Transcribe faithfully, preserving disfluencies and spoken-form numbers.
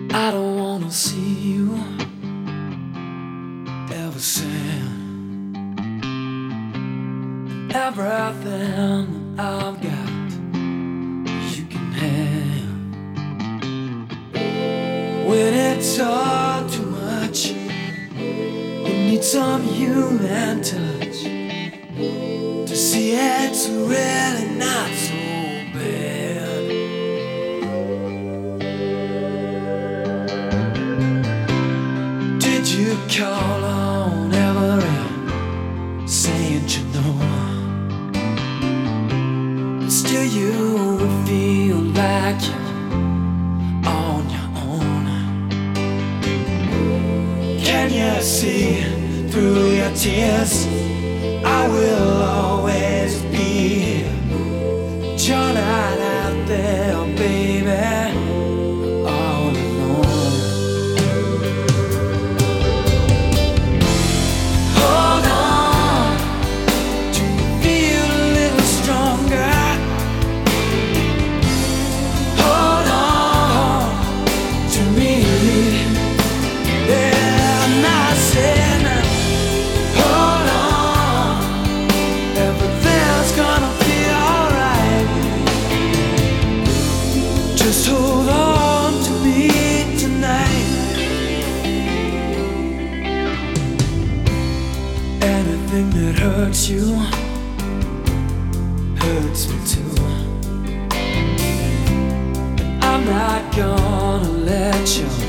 I don't wanna see you ever sad. Everything that I've got, you can have. When it's all too much, you need some human touch to see it's really not so bad. Did you call on Everett saying you know? But still you feel like you're on your own. Can you see through your tears? I will always be here. You're not out there, baby, all alone. Hold on, do you feel a little stronger? Hold on to me. Yeah, I'm not saying that. Hold on, everything's gonna be alright. Just hold on to me tonight. Anything that hurts you hurts me too. I'm not gonna let you